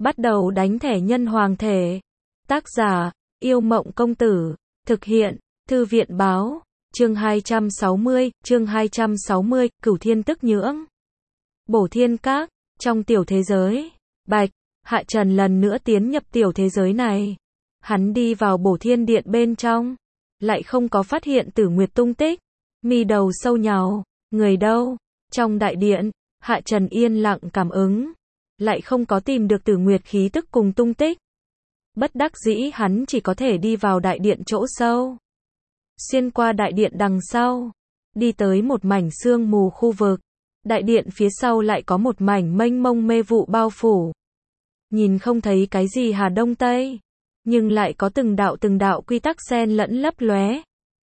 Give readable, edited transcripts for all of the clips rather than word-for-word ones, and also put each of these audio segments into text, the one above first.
Bắt đầu đánh thẻ nhân hoàng thể. Tác giả, Yêu Mộng Công Tử. Thực hiện, Thư viện Báo. Chương 260, Cửu Thiên Tức Nhưỡng. Bổ Thiên Các, trong tiểu thế giới. Bạch, Hạ Trần lần nữa tiến nhập tiểu thế giới này. Hắn đi vào Bổ Thiên Điện bên trong, lại không có phát hiện Tử Nguyệt tung tích. Mi đầu sâu nhàu, người đâu? Trong đại điện, Hạ Trần yên lặng cảm ứng, lại không có tìm được Tử Nguyệt khí tức cùng tung tích. Bất đắc dĩ hắn chỉ có thể đi vào đại điện chỗ sâu. Xuyên qua đại điện đằng sau, đi tới một mảnh sương mù khu vực. Đại điện phía sau lại có một mảnh mênh mông mê vụ bao phủ. Nhìn không thấy cái gì Hà Đông Tây, nhưng lại có từng đạo quy tắc xen lẫn lấp lóe.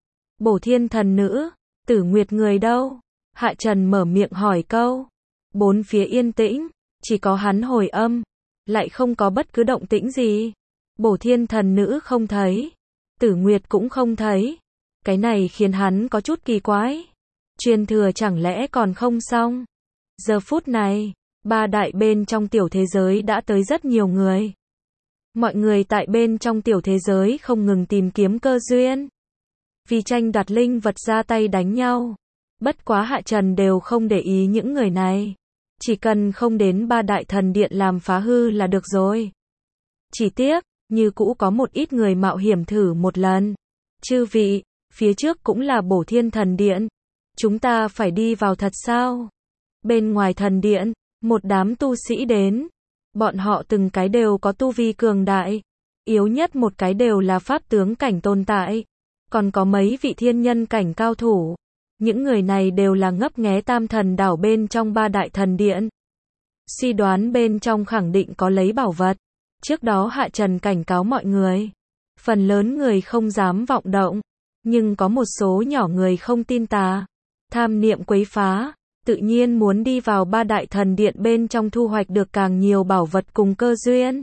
Bổ Thiên thần nữ, Tử Nguyệt người đâu? Hạ Trần mở miệng hỏi câu. Bốn phía yên tĩnh, chỉ có hắn hồi âm, lại không có bất cứ động tĩnh gì. Bổ Thiên thần nữ không thấy, Tử Nguyệt cũng không thấy. Cái này khiến hắn có chút kỳ quái. Truyền thừa chẳng lẽ còn không xong? Giờ phút này, ba đại bên trong tiểu thế giới đã tới rất nhiều người. Mọi người tại bên trong tiểu thế giới không ngừng tìm kiếm cơ duyên, vì tranh đoạt linh vật ra tay đánh nhau. Bất quá Hạ Trần đều không để ý những người này. Chỉ cần không đến ba đại thần điện làm phá hư là được rồi. Chỉ tiếc, như cũ có một ít người mạo hiểm thử một lần. Chư vị, phía trước cũng là Bổ Thiên thần điện. Chúng ta phải đi vào thật sao? Bên ngoài thần điện, một đám tu sĩ đến. Bọn họ từng cái đều có tu vi cường đại. Yếu nhất một cái đều là pháp tướng cảnh tồn tại. Còn có mấy vị thiên nhân cảnh cao thủ. Những người này đều là ngấp nghé Tam Thần đảo bên trong ba đại thần điện. Suy đoán bên trong khẳng định có lấy bảo vật. Trước đó Hạ Trần cảnh cáo mọi người. Phần lớn người không dám vọng động. Nhưng có một số nhỏ người không tin tà. Tham niệm quấy phá. Tự nhiên muốn đi vào ba đại thần điện bên trong thu hoạch được càng nhiều bảo vật cùng cơ duyên.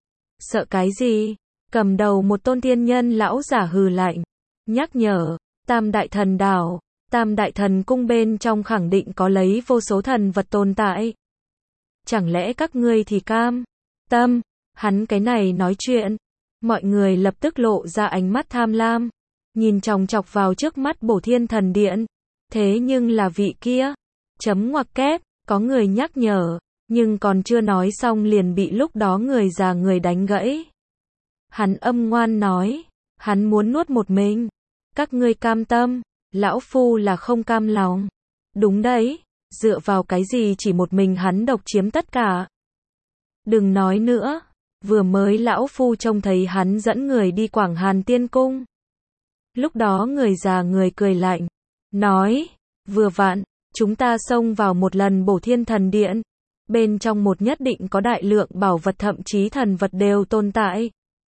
Sợ cái gì? Cầm đầu một tôn thiên nhân lão giả hừ lạnh. Nhắc nhở, Tam Đại Thần Đảo, Tam Đại Thần Cung bên trong khẳng định có lấy vô số thần vật tồn tại. Chẳng lẽ các ngươi thì cam tâm? Hắn cái này nói chuyện. Mọi người lập tức lộ ra ánh mắt tham lam. Nhìn chòng chọc vào trước mắt Bổ Thiên thần điện. Thế nhưng là vị kia. Chấm ngoặc kép, có người nhắc nhở. Nhưng còn chưa nói xong liền bị lúc đó người già người đánh gãy. Hắn âm ngoan nói. Hắn muốn nuốt một mình. Các ngươi cam tâm, lão phu là không cam lòng. Đúng đấy, dựa vào cái gì chỉ một mình hắn độc chiếm tất cả. Đừng nói nữa, vừa mới lão phu trông thấy hắn dẫn người đi Quảng Hàn Tiên Cung. Lúc đó người già người cười lạnh, nói, vừa vặn, chúng ta xông vào một lần Bổ Thiên thần điện. Bên trong một nhất định có đại lượng bảo vật thậm chí thần vật đều tồn tại.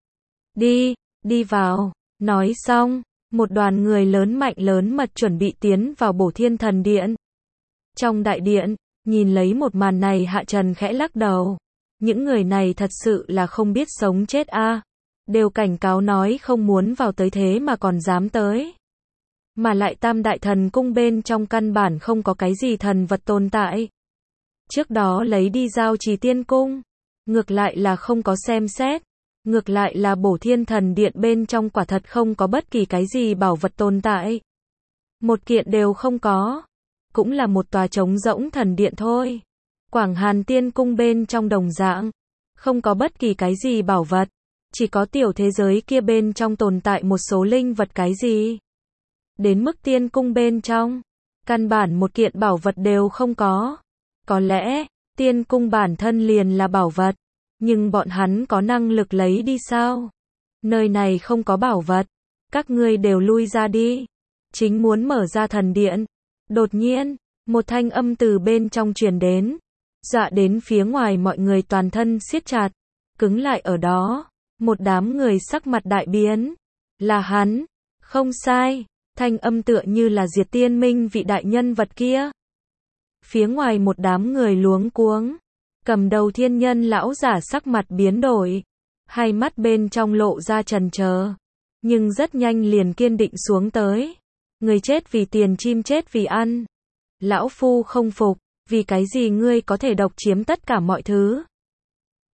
Đi vào. Nói xong, một đoàn người lớn mạnh lớn mật chuẩn bị tiến vào Bổ Thiên thần điện. Trong đại điện, nhìn lấy một màn này Hạ Trần khẽ lắc đầu. Những người này thật sự là không biết sống chết a. Đều cảnh cáo nói không muốn vào tới thế mà còn dám tới. Mà lại Tam Đại Thần Cung bên trong căn bản không có cái gì thần vật tồn tại. Trước đó lấy đi Giao Trì Tiên Cung, ngược lại là không có xem xét. Ngược lại là Bổ Thiên thần điện bên trong quả thật không có bất kỳ cái gì bảo vật tồn tại. Một kiện đều không có. Cũng là một tòa trống rỗng thần điện thôi. Quảng Hàn Tiên Cung bên trong đồng dạng. Không có bất kỳ cái gì bảo vật. Chỉ có tiểu thế giới kia bên trong tồn tại một số linh vật cái gì. Đến mức Tiên Cung bên trong. Căn bản một kiện bảo vật đều không có. Có lẽ, Tiên Cung bản thân liền là bảo vật. Nhưng bọn hắn có năng lực lấy đi sao? Nơi này không có bảo vật. Các ngươi đều lui ra đi. Chính muốn mở ra thần điện. Đột nhiên, một thanh âm từ bên trong truyền đến. Dọa đến phía ngoài mọi người toàn thân siết chặt. Cứng lại ở đó. Một đám người sắc mặt đại biến. Là hắn. Không sai. Thanh âm tựa như là Diệt Tiên Minh vị đại nhân vật kia. Phía ngoài một đám người luống cuống. Cầm đầu thiên nhân lão giả sắc mặt biến đổi. Hai mắt bên trong lộ ra trần chờ. Nhưng rất nhanh liền kiên định xuống tới. Người chết vì tiền chim chết vì ăn. Lão phu không phục. Vì cái gì ngươi có thể độc chiếm tất cả mọi thứ?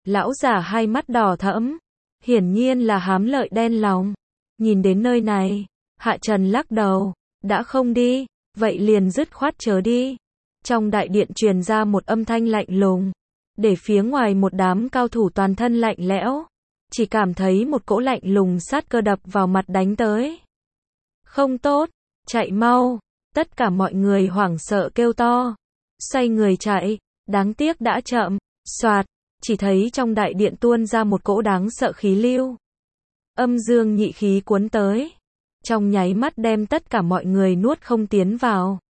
Lão giả hai mắt đỏ thẫm, hiển nhiên là hám lợi đen lòng. Nhìn đến nơi này, Hạ Trần lắc đầu, đã không đi, vậy liền dứt khoát chớ đi. Trong đại điện truyền ra một âm thanh lạnh lùng, để phía ngoài một đám cao thủ toàn thân lạnh lẽo, chỉ cảm thấy một cỗ lạnh lùng sát cơ đập vào mặt đánh tới. Không tốt, chạy mau, tất cả mọi người hoảng sợ kêu to, xoay người chạy, đáng tiếc đã chậm, xoạt, chỉ thấy trong đại điện tuôn ra một cỗ đáng sợ khí lưu. Âm dương nhị khí cuốn tới, trong nháy mắt đem tất cả mọi người nuốt không tiến vào.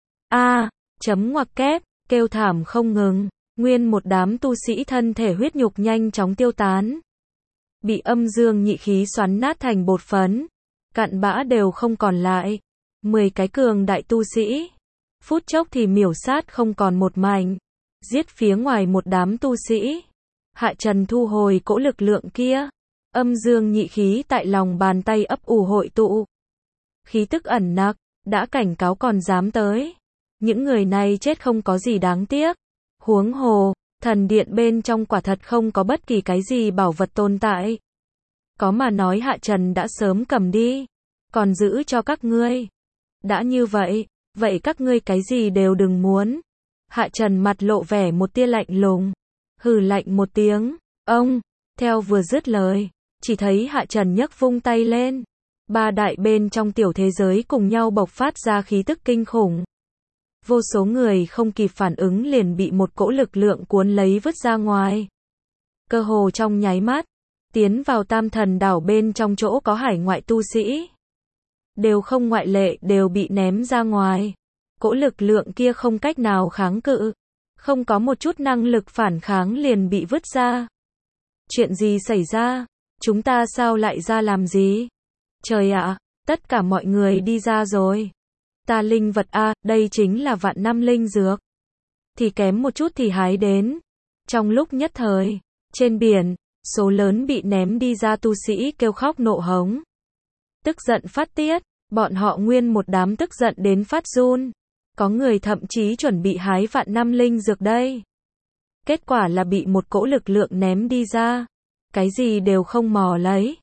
Chấm ngoặc kép, kêu thảm không ngừng, nguyên một đám tu sĩ thân thể huyết nhục nhanh chóng tiêu tán. Bị âm dương nhị khí xoắn nát thành bột phấn, cặn bã đều không còn lại. 10 cái cường đại tu sĩ, phút chốc thì miểu sát không còn một mảnh, giết phía ngoài một đám tu sĩ. Hạ Trần thu hồi cỗ lực lượng kia, âm dương nhị khí tại lòng bàn tay ấp ủ hội tụ. Khí tức ẩn nặc, đã cảnh cáo còn dám tới. Những người này chết không có gì đáng tiếc. Huống hồ, thần điện bên trong quả thật không có bất kỳ cái gì bảo vật tồn tại. Có mà nói Hạ Trần đã sớm cầm đi, còn giữ cho các ngươi. Đã như vậy, vậy các ngươi cái gì đều đừng muốn. Hạ Trần mặt lộ vẻ một tia lạnh lùng, hừ lạnh một tiếng, ông, theo vừa dứt lời, chỉ thấy Hạ Trần nhấc vung tay lên. 3 đại bên trong tiểu thế giới cùng nhau bộc phát ra khí tức kinh khủng. Vô số người không kịp phản ứng liền bị một cỗ lực lượng cuốn lấy vứt ra ngoài. Cơ hồ trong nháy mắt, tiến vào Tam Thần đảo bên trong chỗ có hải ngoại tu sĩ. Đều không ngoại lệ đều bị ném ra ngoài. Cỗ lực lượng kia không cách nào kháng cự, không có một chút năng lực phản kháng liền bị vứt ra. Chuyện gì xảy ra? Chúng ta sao lại ra làm gì? Trời ạ, tất cả mọi người đi ra rồi. Ta linh vật đây chính là vạn năm linh dược. Thì kém một chút thì hái đến. Trong lúc nhất thời, trên biển, số lớn bị ném đi ra tu sĩ kêu khóc nộ hống. Tức giận phát tiết, bọn họ nguyên một đám tức giận đến phát run. Có người thậm chí chuẩn bị hái vạn năm linh dược đây. Kết quả là bị một cỗ lực lượng ném đi ra. Cái gì đều không mò lấy.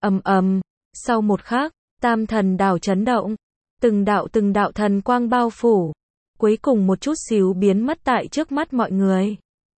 Sau một khắc, Tam Thần đảo chấn động. Từng đạo thần quang bao phủ. Cuối cùng một chút xíu biến mất tại trước mắt mọi người.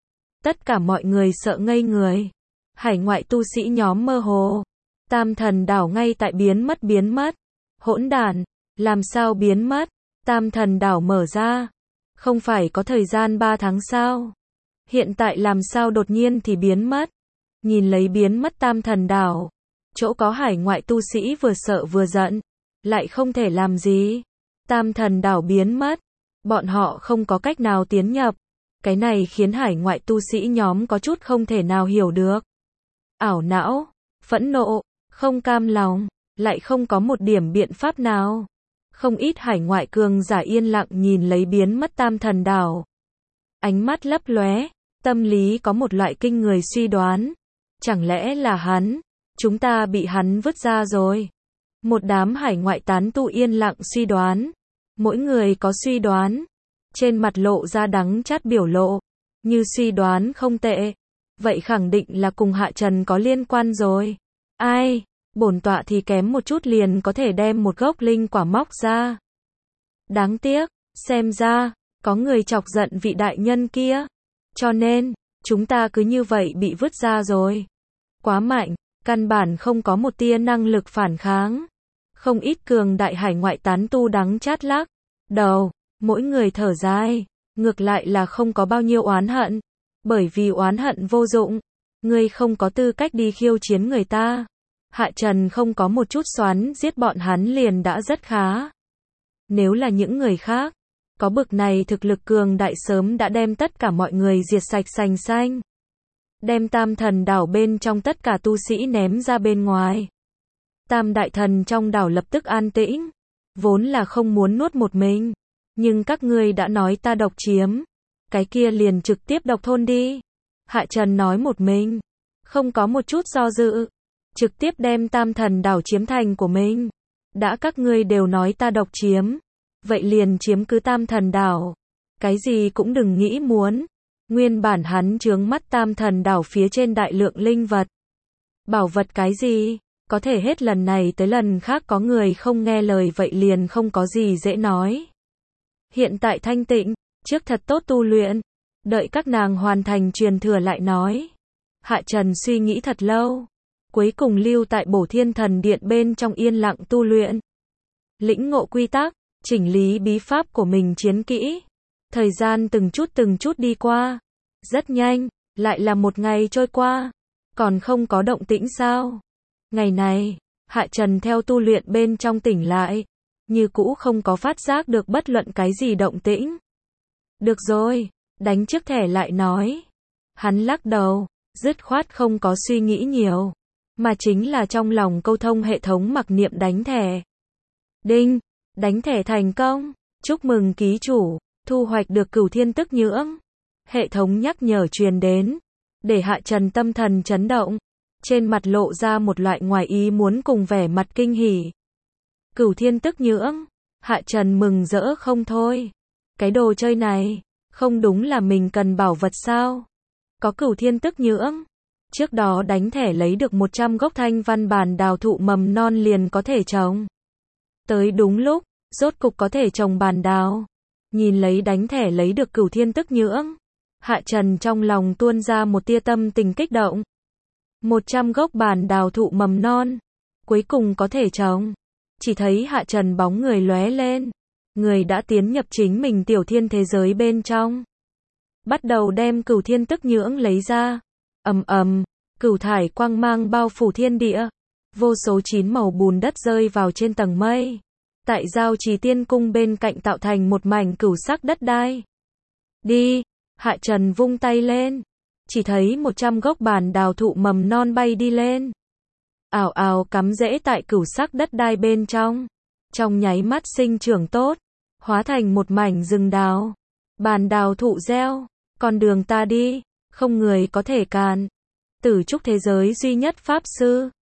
Tất cả mọi người sợ ngây người. Hải ngoại tu sĩ nhóm mơ hồ. Tam Thần đảo ngay tại biến mất. Hỗn đản, làm sao biến mất? Tam Thần đảo mở ra. Không phải có thời gian 3 tháng sao? Hiện tại làm sao đột nhiên thì biến mất? Nhìn lấy biến mất Tam Thần đảo. Chỗ có hải ngoại tu sĩ vừa sợ vừa giận. Lại không thể làm gì. Tam Thần đảo biến mất. Bọn họ không có cách nào tiến nhập. Cái này khiến hải ngoại tu sĩ nhóm có chút không thể nào hiểu được. Ảo não, phẫn nộ, không cam lòng, lại không có một điểm biện pháp nào. Không ít hải ngoại cường giả yên lặng nhìn lấy biến mất Tam Thần đảo. Ánh mắt lấp lóe, tâm lý có một loại kinh người suy đoán. Chẳng lẽ là hắn? Chúng ta bị hắn vứt ra rồi. Một đám hải ngoại tán tu yên lặng suy đoán. Mỗi người có suy đoán. Trên mặt lộ ra đắng chát biểu lộ. Như suy đoán không tệ. Vậy khẳng định là cùng Hạ Trần có liên quan rồi. Ai? Bổn tọa thì kém một chút liền có thể đem một gốc linh quả móc ra. Đáng tiếc, xem ra, có người chọc giận vị đại nhân kia. Cho nên, chúng ta cứ như vậy bị vứt ra rồi. Quá mạnh, căn bản không có một tia năng lực phản kháng. Không ít cường đại hải ngoại tán tu đắng chát lắc đầu, mỗi người thở dài, ngược lại là không có bao nhiêu oán hận. Bởi vì oán hận vô dụng, ngươi không có tư cách đi khiêu chiến người ta. Hạ Trần không có một chút xoắn giết bọn hắn liền đã rất khá. Nếu là những người khác, có bực này thực lực cường đại sớm đã đem tất cả mọi người diệt sạch sành xanh. Đem Tam Thần đảo bên trong tất cả tu sĩ ném ra bên ngoài. Tam đại thần trong đảo lập tức an tĩnh. Vốn là không muốn nuốt một mình. Nhưng các ngươi đã nói ta độc chiếm. Cái kia liền trực tiếp độc thôn đi. Hạ Trần nói một mình. Không có một chút do dự. Trực tiếp đem Tam Thần đảo chiếm thành của mình. Đã các ngươi đều nói ta độc chiếm. Vậy liền chiếm cứ Tam Thần đảo. Cái gì cũng đừng nghĩ muốn. Nguyên bản hắn chướng mắt Tam Thần đảo phía trên đại lượng linh vật. Bảo vật cái gì? Có thể hết lần này tới lần khác có người không nghe lời vậy liền không có gì dễ nói. Hiện tại thanh tịnh, trước thật tốt tu luyện, đợi các nàng hoàn thành truyền thừa lại nói. Hạ Trần suy nghĩ thật lâu, cuối cùng lưu tại Bổ Thiên Thần Điện bên trong yên lặng tu luyện. Lĩnh ngộ quy tắc, chỉnh lý bí pháp của mình chiến kỹ. Thời gian từng chút đi qua. Rất nhanh, lại là một ngày trôi qua. Còn không có động tĩnh sao? Ngày này, Hạ Trần theo tu luyện bên trong tỉnh lại. Như cũ không có phát giác được bất luận cái gì động tĩnh. Được rồi, đánh trước thẻ lại nói. Hắn lắc đầu, dứt khoát không có suy nghĩ nhiều. Mà chính là trong lòng câu thông hệ thống mặc niệm đánh thẻ. Đinh, đánh thẻ thành công. Chúc mừng ký chủ, thu hoạch được Cửu Thiên Tức Nhưỡng. Hệ thống nhắc nhở truyền đến, để Hạ Trần tâm thần chấn động. Trên mặt lộ ra một loại ngoài ý muốn cùng vẻ mặt kinh hỉ. Cửu Thiên Tức Nhưỡng, Hạ Trần mừng rỡ không thôi. Cái đồ chơi này, không đúng là mình cần bảo vật sao? Có Cửu Thiên Tức Nhưỡng. Trước đó đánh thẻ lấy được 100 gốc thanh văn bản đào thụ mầm non liền có thể trồng. Tới đúng lúc, rốt cục có thể trồng bản đào. Nhìn lấy đánh thẻ lấy được Cửu Thiên Tức Nhưỡng. Hạ Trần trong lòng tuôn ra một tia tâm tình kích động. 100 gốc bản đào thụ mầm non. Cuối cùng có thể trồng. Chỉ thấy Hạ Trần bóng người lóe lên. Người đã tiến nhập chính mình tiểu thiên thế giới bên trong. Bắt đầu đem Cửu Thiên Tức Nhưỡng lấy ra. Ầm ầm, cửu thải quang mang bao phủ thiên địa. Vô số 9 màu bùn đất rơi vào trên tầng mây. Tại Giao Trì Tiên Cung bên cạnh tạo thành một mảnh cửu sắc đất đai. Đi, Hạ Trần vung tay lên. Chỉ thấy 100 gốc bản đào thụ mầm non bay đi lên. Ào ào cắm rễ tại cửu sắc đất đai bên trong. Trong nháy mắt sinh trưởng tốt, hóa thành một mảnh rừng đào. Bản đào thụ gieo, con đường ta đi, không người có thể cản. Tử trúc thế giới duy nhất pháp sư.